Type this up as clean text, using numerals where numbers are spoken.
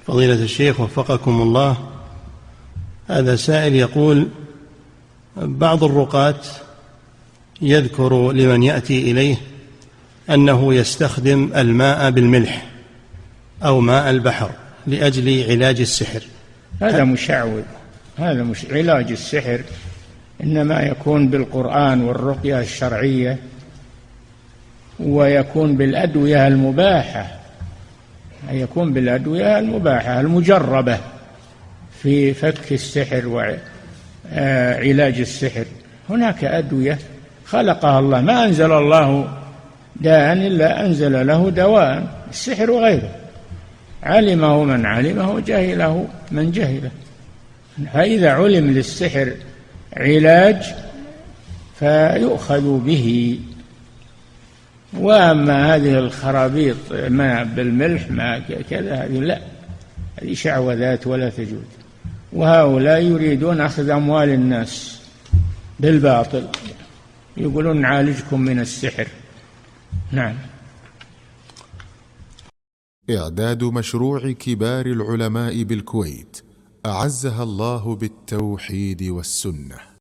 فضيلة الشيخ وفقكم الله، هذا سائل يقول: بعض الرقاة يذكر لمن يأتي إليه أنه يستخدم الماء بالملح أو ماء البحر لأجل علاج السحر. هذا مشعوذ، هذا مش علاج السحر، إنما يكون بالقرآن والرقية الشرعية، ويكون بالأدوية المباحة، يكون بالأدوية المباحة المجربة في فك السحر وعلاج السحر. هناك أدوية خلقها الله، ما أنزل الله داء إلا أنزل له دواء، السحر وغيره، علمه من علمه، جهله من جهله. فإذا علم للسحر علاج فيؤخذ به. وأما هذه الخرابيط ما بالملح ما كذا، هذه لا، هذه شعوذات ولا تجوز. وهؤلاء يريدون أخذ أموال الناس بالباطل، يقولون نعالجكم من السحر. نعم. إعداد مشروع كبار العلماء بالكويت أعزها الله بالتوحيد والسنة.